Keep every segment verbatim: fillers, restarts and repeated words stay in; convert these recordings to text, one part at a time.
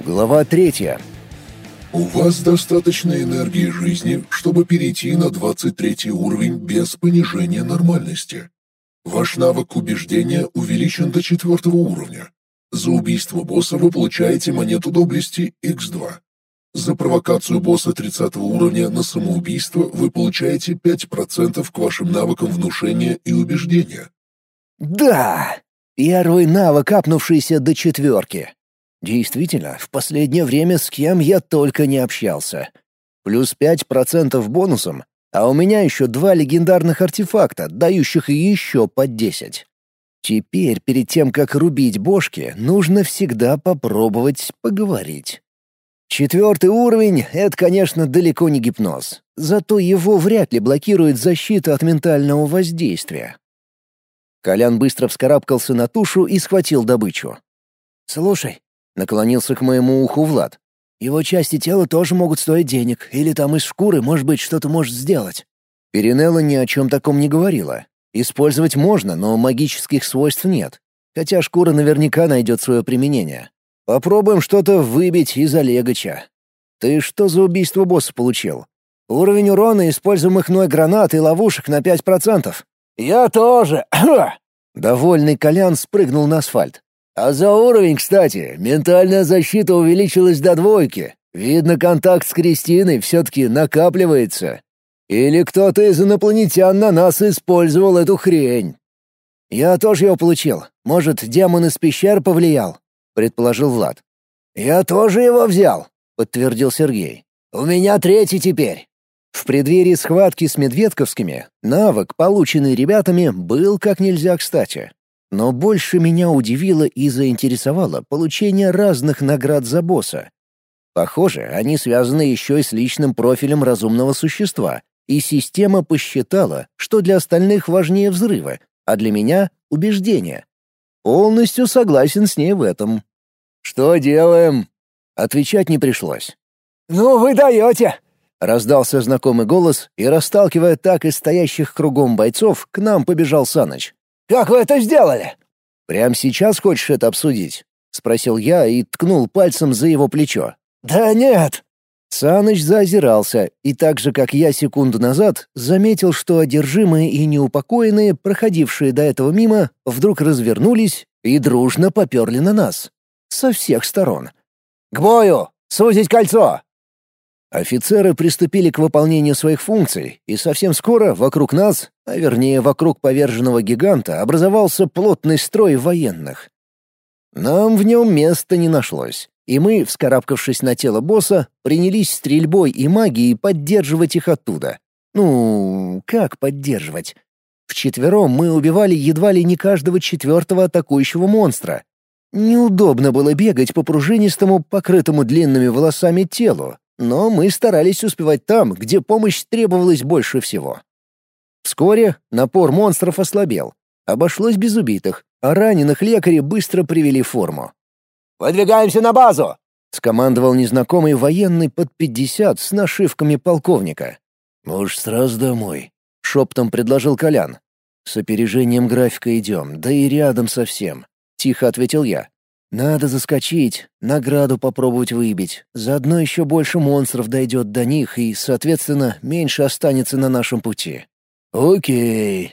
Глава третья. У вас достаточно энергии жизни, чтобы перейти на двадцать третий уровень без понижения нормальности. Ваш навык убеждения увеличен до четвертого уровня. За убийство босса вы получаете монету доблести икс два. За провокацию босса тридцатого уровня на самоубийство вы получаете пять процентов к вашим навыкам внушения и убеждения. Да! Первый навык, апнувшийся до четверки. Действительно, в последнее время с кем я только не общался. Плюс пять процентов бонусом, а у меня еще два легендарных артефакта, дающих еще по десять. Теперь, перед тем, как рубить бошки, нужно всегда попробовать поговорить. Четвертый уровень — это, конечно, далеко не гипноз. Зато его вряд ли блокирует защита от ментального воздействия. Колян быстро вскарабкался на тушу и схватил добычу. «Слушай», — наклонился к моему уху Влад, — «его части тела тоже могут стоить денег, или там из шкуры, может быть, что-то можешь сделать». Перинелла ни о чем таком не говорила. Использовать можно, но магических свойств нет. Хотя шкура наверняка найдет свое применение. Попробуем что-то выбить из Олегача. Ты что за убийство босса получил? Уровень урона используемых мной гранат и ловушек на пять процентов. «Я тоже!» Довольный Колян спрыгнул на асфальт. «А за уровень, кстати, ментальная защита увеличилась до двойки. Видно, контакт с Кристиной все-таки накапливается. Или кто-то из инопланетян на нас использовал эту хрень». «Я тоже его получил. Может, демон из пещер повлиял?» — предположил Влад. «Я тоже его взял», — подтвердил Сергей. «У меня третий теперь». В преддверии схватки с медведковскими навык, полученный ребятами, был как нельзя кстати. Но больше меня удивило и заинтересовало получение разных наград за босса. Похоже, они связаны еще и с личным профилем разумного существа, и система посчитала, что для остальных важнее взрывы, а для меня — убеждения. Полностью согласен с ней в этом. «Что делаем?» Отвечать не пришлось. «Ну вы даете!» Раздался знакомый голос, и, расталкивая так из стоящих кругом бойцов, к нам побежал Саныч. «Как вы это сделали?» «Прямо сейчас хочешь это обсудить?» — спросил я и ткнул пальцем за его плечо. «Да нет!» Саныч заозирался, и так же, как я секунду назад, заметил, что одержимые и неупокоенные, проходившие до этого мимо, вдруг развернулись и дружно поперли на нас. Со всех сторон. «К бою! Сузить кольцо!» Офицеры приступили к выполнению своих функций, и совсем скоро вокруг нас, а вернее вокруг поверженного гиганта, образовался плотный строй военных. Нам в нем места не нашлось, и мы, вскарабкавшись на тело босса, принялись стрельбой и магией поддерживать их оттуда. Ну, как поддерживать? Вчетвером мы убивали едва ли не каждого четвертого атакующего монстра. Неудобно было бегать по пружинистому, покрытому длинными волосами телу, но мы старались успевать там, где помощь требовалась больше всего. Вскоре напор монстров ослабел. Обошлось без убитых, а раненых лекари быстро привели в форму. «Выдвигаемся на базу!» — скомандовал незнакомый военный под пятьдесят с нашивками полковника. «Может, сразу домой?» — шептом предложил Колян. «С опережением графика идем, да и рядом совсем», — тихо ответил я. «Надо заскочить, награду попробовать выбить. Заодно еще больше монстров дойдет до них, и, соответственно, меньше останется на нашем пути». «Окей».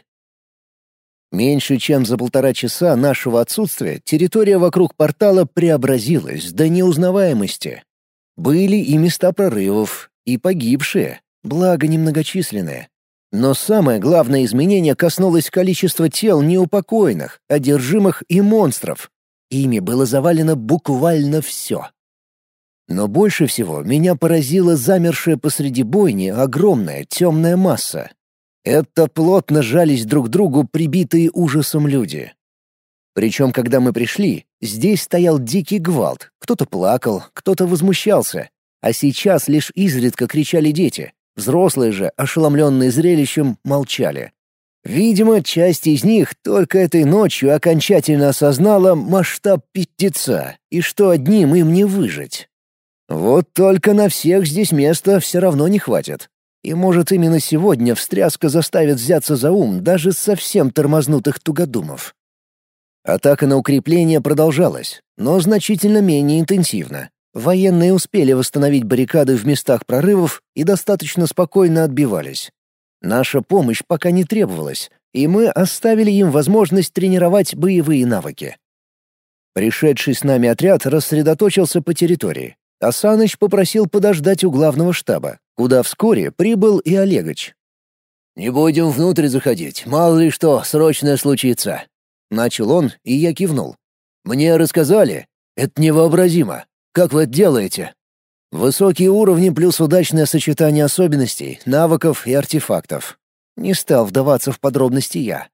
Меньше чем за полтора часа нашего отсутствия территория вокруг портала преобразилась до неузнаваемости. Были и места прорывов, и погибшие, благо немногочисленные. Но самое главное изменение коснулось количества тел неупокоенных, одержимых и монстров. Ими было завалено буквально все. Но больше всего меня поразила замершая посреди бойни огромная темная масса. Это плотно жались друг к другу прибитые ужасом люди. Причем, когда мы пришли, здесь стоял дикий гвалт. Кто-то плакал, кто-то возмущался. А сейчас лишь изредка кричали дети. Взрослые же, ошеломленные зрелищем, молчали. Видимо, часть из них только этой ночью окончательно осознала масштаб пиздеца и что одним им не выжить. Вот только на всех здесь места все равно не хватит. И, может, именно сегодня встряска заставит взяться за ум даже совсем тормознутых тугодумов. Атака на укрепление продолжалась, но значительно менее интенсивно. Военные успели восстановить баррикады в местах прорывов и достаточно спокойно отбивались. Наша помощь пока не требовалась, и мы оставили им возможность тренировать боевые навыки. Пришедший с нами отряд рассредоточился по территории, а Саныч попросил подождать у главного штаба, куда вскоре прибыл и Олегович. «Не будем внутрь заходить, мало ли что срочное случится», — начал он, и я кивнул. «Мне рассказали. Это невообразимо. Как вы это делаете?» Высокие уровни плюс удачное сочетание особенностей, навыков и артефактов. Не стал вдаваться в подробности я.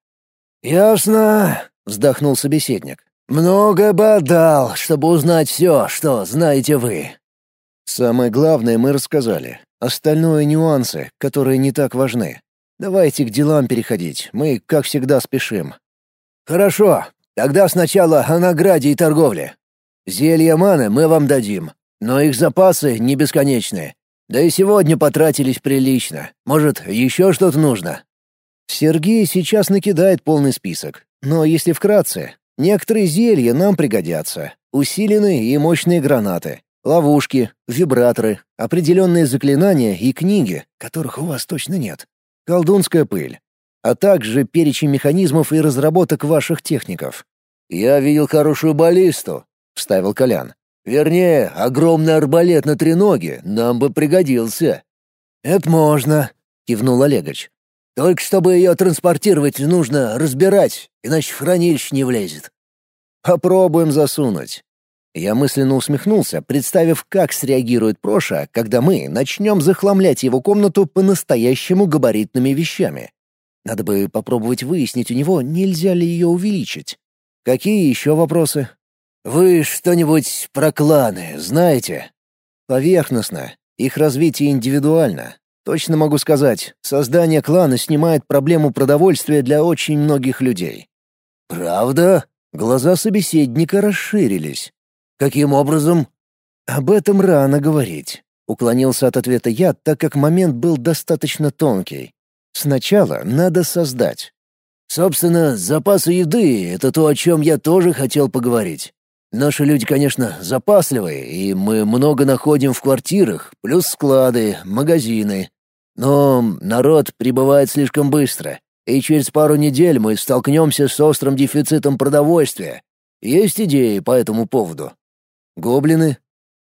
«Ясно», — вздохнул собеседник. «Многое бы отдал, чтобы узнать все, что знаете вы». Самое главное мы рассказали. Остальное — нюансы, которые не так важны. Давайте к делам переходить, мы, как всегда, спешим. «Хорошо, тогда сначала о награде и торговле. Зелья маны мы вам дадим, но их запасы не бесконечны. Да и сегодня потратились прилично. Может, еще что-то нужно?» Сергей сейчас накидает полный список, но если вкратце, некоторые зелья нам пригодятся. Усиленные и мощные гранаты, ловушки, вибраторы, определенные заклинания и книги, которых у вас точно нет. Колдунская пыль, а также перечень механизмов и разработок ваших техников. «Я видел хорошую баллисту», — вставил Колян. «Вернее, огромный арбалет на треноге нам бы пригодился». «Это можно», — кивнул Олегович. «Только чтобы ее транспортировать, нужно разбирать, иначе в хранилище не влезет». «Попробуем засунуть». Я мысленно усмехнулся, представив, как среагирует Проша, когда мы начнем захламлять его комнату по-настоящему габаритными вещами. Надо бы попробовать выяснить у него, нельзя ли ее увеличить. Какие еще вопросы? «Вы что-нибудь про кланы знаете?» «Поверхностно. Их развитие индивидуально. Точно могу сказать, создание клана снимает проблему продовольствия для очень многих людей». «Правда?» Глаза собеседника расширились. «Каким образом?» «Об этом рано говорить», — уклонился от ответа я, так как момент был достаточно тонкий. «Сначала надо создать». «Собственно, запасы еды — это то, о чем я тоже хотел поговорить. Наши люди, конечно, запасливые, и мы много находим в квартирах, плюс склады, магазины. Но народ прибывает слишком быстро, и через пару недель мы столкнемся с острым дефицитом продовольствия. Есть идеи по этому поводу?» «Гоблины?»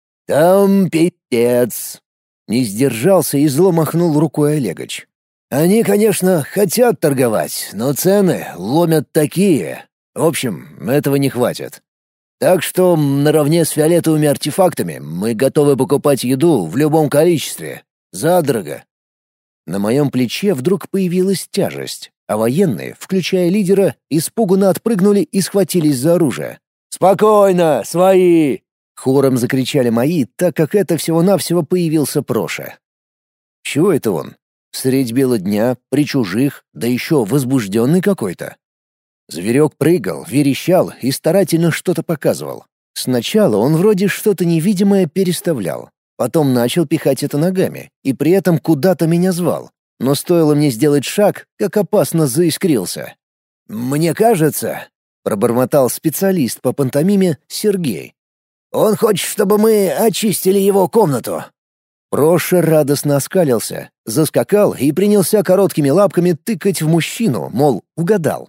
«Там пиздец!» Не сдержался и зло махнул рукой Олегович. «Они, конечно, хотят торговать, но цены ломят такие. В общем, этого не хватит. Так что наравне с фиолетовыми артефактами мы готовы покупать еду в любом количестве. Задорого». На моем плече вдруг появилась тяжесть, а военные, включая лидера, испуганно отпрыгнули и схватились за оружие. «Спокойно, свои!» Хором закричали мои, так как это всего-навсего появился Проша. Чего это он? Средь бела дня, при чужих, да еще возбужденный какой-то. Зверек прыгал, верещал и старательно что-то показывал. Сначала он вроде что-то невидимое переставлял, потом начал пихать это ногами и при этом куда-то меня звал. Но стоило мне сделать шаг, как опасно заискрился. «Мне кажется», — пробормотал специалист по пантомиме Сергей, «он хочет, чтобы мы очистили его комнату». Проша радостно оскалился, заскакал и принялся короткими лапками тыкать в мужчину, мол, угадал.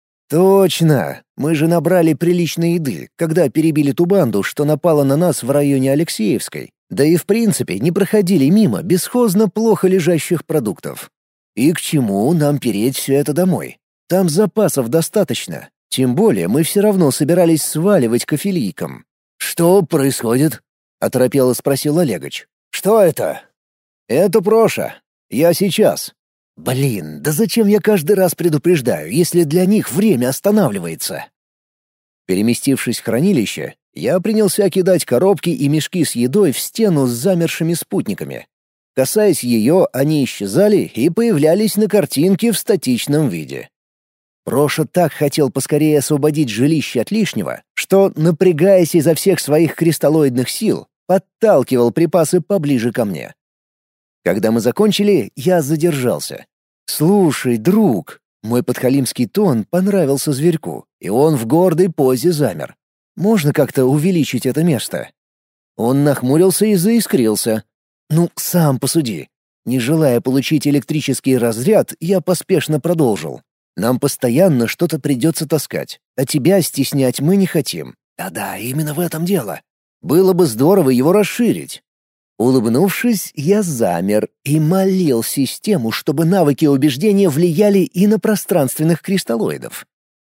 «Точно! Мы же набрали приличной еды, когда перебили ту банду, что напала на нас в районе Алексеевской, да и в принципе не проходили мимо бесхозно плохо лежащих продуктов. И к чему нам переть все это домой? Там запасов достаточно, тем более мы все равно собирались сваливать к афилийкам». «Что происходит?» — оторопело спросил Олегович. «Что это?» «Это Проша. Я сейчас». «Блин, да зачем я каждый раз предупреждаю, если для них время останавливается?» Переместившись в хранилище, я принялся кидать коробки и мешки с едой в стену с замершими спутниками. Касаясь ее, они исчезали и появлялись на картинке в статичном виде. Проша так хотел поскорее освободить жилище от лишнего, что, напрягаясь изо всех своих кристаллоидных сил, подталкивал припасы поближе ко мне. Когда мы закончили, я задержался. «Слушай, друг», мой подхалимский тон понравился зверьку, и он в гордой позе замер. «Можно как-то увеличить это место?» Он нахмурился и заискрился. «Ну, сам посуди. Не желая получить электрический разряд, я поспешно продолжил. Нам постоянно что-то придется таскать, а тебя стеснять мы не хотим. Да-да, именно в этом дело. Было бы здорово его расширить». Улыбнувшись, я замер и молил систему, чтобы навыки убеждения влияли и на пространственных кристаллоидов.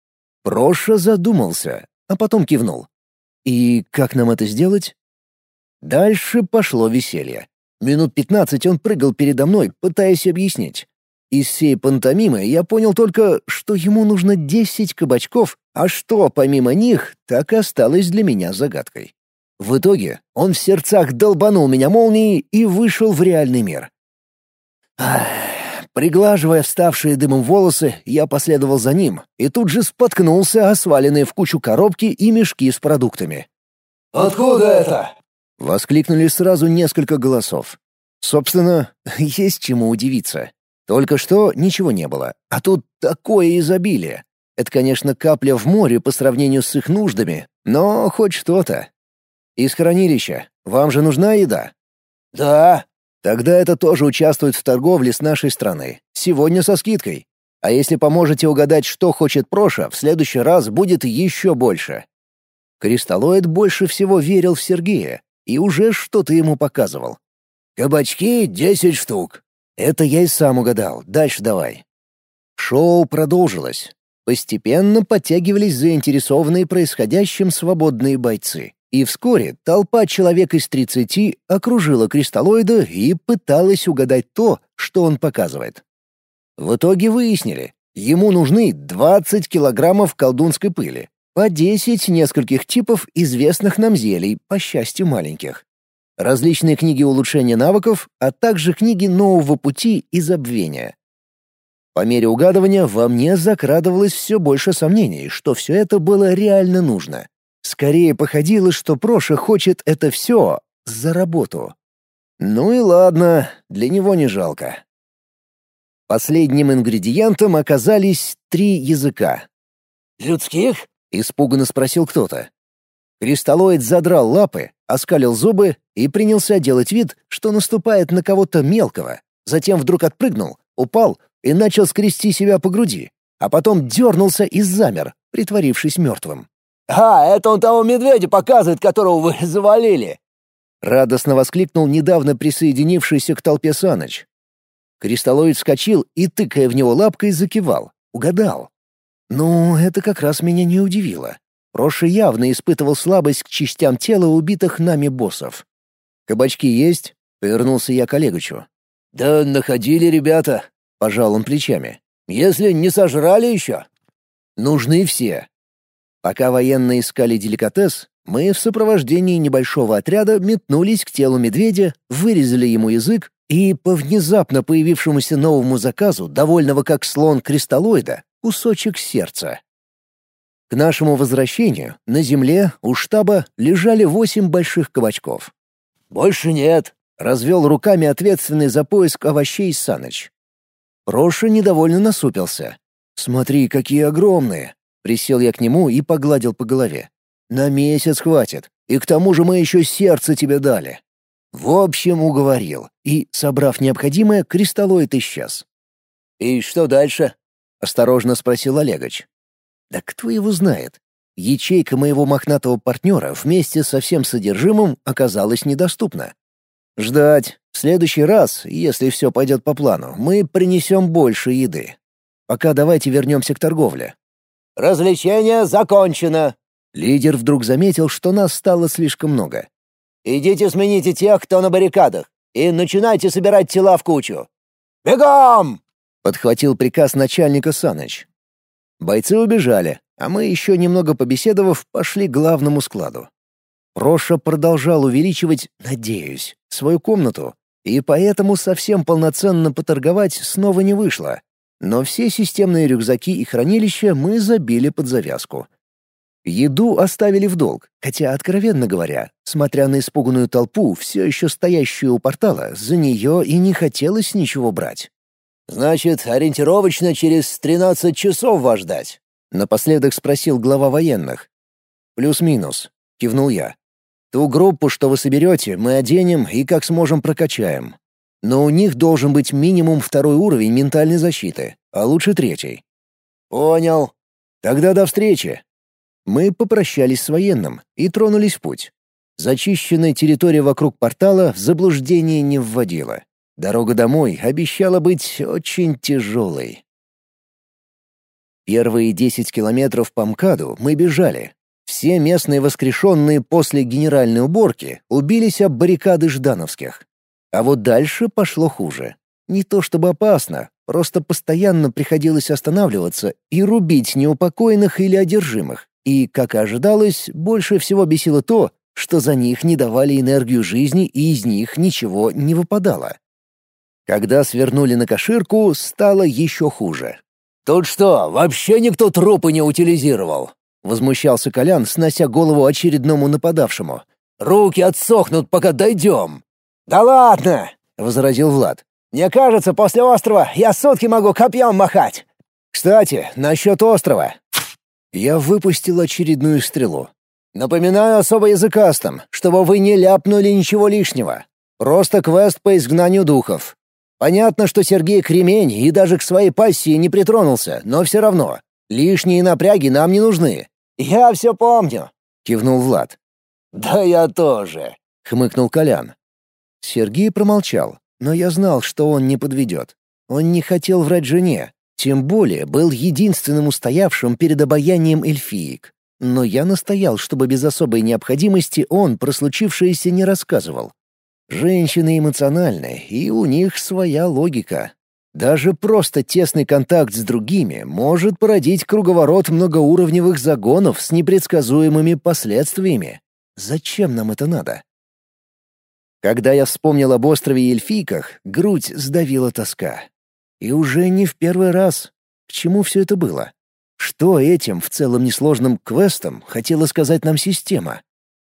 Проша задумался, а потом кивнул. «И как нам это сделать?» Дальше пошло веселье. Минут пятнадцать он прыгал передо мной, пытаясь объяснить. Из всей пантомимы я понял только, что ему нужно десять кабачков, а что помимо них, так и осталось для меня загадкой. В итоге он в сердцах долбанул меня молнией и вышел в реальный мир. Ах, приглаживая вставшие дымом волосы, я последовал за ним и тут же споткнулся о сваленные в кучу коробки и мешки с продуктами. «Откуда это?» — воскликнули сразу несколько голосов. Собственно, есть чему удивиться. Только что ничего не было, а тут такое изобилие. Это, конечно, капля в море по сравнению с их нуждами, но хоть что-то. Из хранилища. Вам же нужна еда? Да. Тогда это тоже участвует в торговле с нашей страны. Сегодня со скидкой. А если поможете угадать, что хочет Проша, в следующий раз будет еще больше. Кристаллоид больше всего верил в Сергея и уже что-то ему показывал. Кабачки — десять штук. Это я и сам угадал. Дальше давай. Шоу продолжилось. Постепенно подтягивались заинтересованные происходящим свободные бойцы. И вскоре толпа человек из тридцати окружила кристаллоида и пыталась угадать то, что он показывает. В итоге выяснили, ему нужны двадцать килограммов колдунской пыли, по десять нескольких типов известных нам зелий, по счастью маленьких, различные книги улучшения навыков, а также книги нового пути и забвения. По мере угадывания во мне закрадывалось все больше сомнений, что все это было реально нужно. Скорее походило, что Проша хочет это все за работу. Ну и ладно, для него не жалко. Последним ингредиентом оказались три языка. «Людских?» — испуганно спросил кто-то. Кристаллоид задрал лапы, оскалил зубы и принялся делать вид, что наступает на кого-то мелкого. Затем вдруг отпрыгнул, упал и начал скрести себя по груди, а потом дернулся и замер, притворившись мертвым. «А, это он того медведя показывает, которого вы завалили!» Радостно воскликнул недавно присоединившийся к толпе Саныч. Кристаллоид вскочил и, тыкая в него лапкой, закивал. Угадал. Ну, это как раз меня не удивило. Проша явно испытывал слабость к частям тела убитых нами боссов. «Кабачки есть?» — повернулся я к Олегычу. «Да находили ребята», — пожал он плечами. «Если не сожрали еще». «Нужны все». Пока военные искали деликатес, мы в сопровождении небольшого отряда метнулись к телу медведя, вырезали ему язык и, по внезапно появившемуся новому заказу, довольного как слон кристаллоида, кусочек сердца. К нашему возвращению на земле у штаба лежали восемь больших кабачков. «Больше нет», — развел руками ответственный за поиск овощей Саныч. Проша недовольно насупился. «Смотри, какие огромные!» Присел я к нему и погладил по голове. «На месяц хватит, и к тому же мы еще сердце тебе дали». В общем, уговорил, и, собрав необходимое, кристаллоид исчез. «И что дальше?» — осторожно спросил Олегович. «Да кто его знает? Ячейка моего мохнатого партнера вместе со всем содержимым оказалась недоступна. Ждать. В следующий раз, если все пойдет по плану, мы принесем больше еды. Пока давайте вернемся к торговле». «Развлечение закончено!» Лидер вдруг заметил, что нас стало слишком много. «Идите смените тех, кто на баррикадах, и начинайте собирать тела в кучу. Бегом!» — подхватил приказ начальника Саныч. Бойцы убежали, а мы, еще немного побеседовав, пошли к главному складу. Проша продолжал увеличивать, надеюсь, свою комнату, и поэтому совсем полноценно поторговать снова не вышло. Но все системные рюкзаки и хранилища мы забили под завязку. Еду оставили в долг, хотя, откровенно говоря, смотря на испуганную толпу, все еще стоящую у портала, за нее и не хотелось ничего брать. «Значит, ориентировочно через тринадцать часов вас ждать?» — напоследок спросил глава военных. «Плюс-минус», — кивнул я. Ту группу, что вы соберете, мы оденем и как сможем прокачаем. Но у них должен быть минимум второй уровень ментальной защиты, а лучше третий». «Понял. Тогда до встречи». Мы попрощались с военным и тронулись в путь. Зачищенная территория вокруг портала в заблуждение не вводила. Дорога домой обещала быть очень тяжелой. Первые десять километров по МКАДу мы бежали. Все местные воскрешенные после генеральной уборки убились об баррикады ждановских. А вот дальше пошло хуже. Не то чтобы опасно, просто постоянно приходилось останавливаться и рубить неупокоенных или одержимых. И, как и ожидалось, больше всего бесило то, что за них не давали энергию жизни и из них ничего не выпадало. Когда свернули на Каширку, стало еще хуже. «Тут что, вообще никто трупы не утилизировал?» — возмущался Колян, снося голову очередному нападавшему. «Руки отсохнут, пока дойдем!» «Да ладно!» — возразил Влад. «Мне кажется, после острова я сутки могу копьем махать!» «Кстати, насчет острова...» Я выпустил очередную стрелу. «Напоминаю особо языкастам, чтобы вы не ляпнули ничего лишнего. Просто квест по изгнанию духов. Понятно, что Сергей кремень и даже к своей пассии не притронулся, но все равно. Лишние напряги нам не нужны». «Я все помню», — кивнул Влад. «Да я тоже», — хмыкнул Колян. Сергей промолчал, но я знал, что он не подведет. Он не хотел врать жене, тем более был единственным устоявшим перед обаянием эльфиек. Но я настоял, чтобы без особой необходимости он про случившееся не рассказывал. Женщины эмоциональны, и у них своя логика. Даже просто тесный контакт с другими может породить круговорот многоуровневых загонов с непредсказуемыми последствиями. Зачем нам это надо? Когда я вспомнил об острове и эльфийках, грудь сдавила тоска. И уже не в первый раз. К чему все это было? Что этим в целом несложным квестом хотела сказать нам система?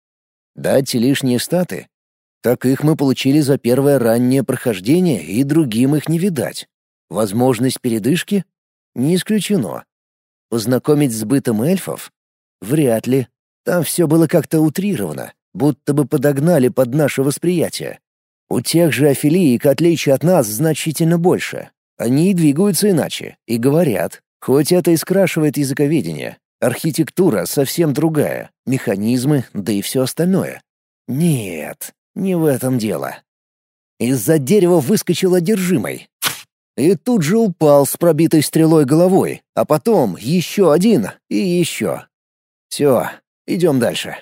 Дать лишние статы? Так их мы получили за первое раннее прохождение, и другим их не видать. Возможность передышки? Не исключено. Познакомить с бытом эльфов? Вряд ли. Там все было как-то утрировано, будто бы подогнали под наше восприятие. У тех же афилиек отличий от нас значительно больше. Они и двигаются иначе, и говорят, хоть это и скрашивает языковедение. Архитектура совсем другая, механизмы, да и все остальное. Нет, не в этом дело. Из-за дерева выскочил одержимый. И тут же упал с пробитой стрелой головой, а потом еще один и еще. Все, идем дальше.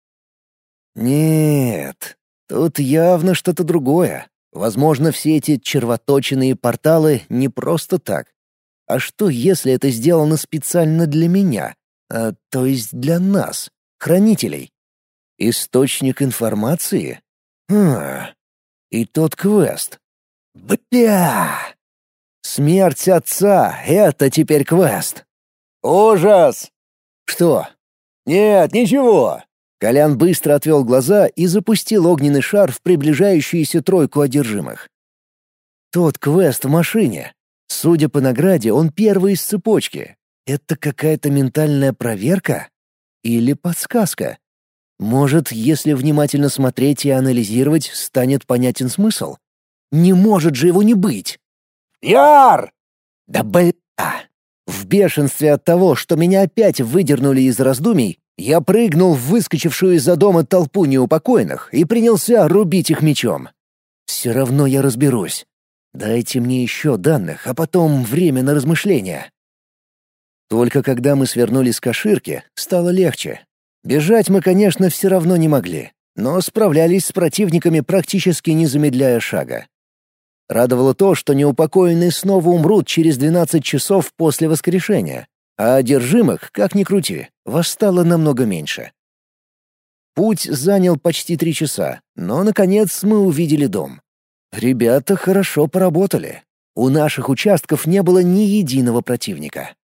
Нет, тут явно что-то другое. Возможно, все эти червоточинные порталы не просто так. А что, если это сделано специально для меня, а, то есть для нас, хранителей? Источник информации? Хм. И тот квест. Бля! Смерть отца — это теперь квест. Ужас! Что? Нет, ничего. Колян быстро отвел глаза и запустил огненный шар в приближающуюся тройку одержимых. Тот квест в машине. Судя по награде, он первый из цепочки. Это какая-то ментальная проверка? Или подсказка? Может, если внимательно смотреть и анализировать, станет понятен смысл? Не может же его не быть! Яр! Да бля! В бешенстве от того, что меня опять выдернули из раздумий, я прыгнул в выскочившую из-за дома толпу неупокоенных и принялся рубить их мечом. Все равно я разберусь. Дайте мне еще данных, а потом время на размышления. Только когда мы свернули с Каширки, стало легче. Бежать мы, конечно, все равно не могли, но справлялись с противниками, практически не замедляя шага. Радовало то, что неупокоенные снова умрут через двенадцать часов после воскрешения, а одержимых, как ни крути, восстало намного меньше. Путь занял почти три часа, но, наконец, мы увидели дом. Ребята хорошо поработали. У наших участков не было ни единого противника.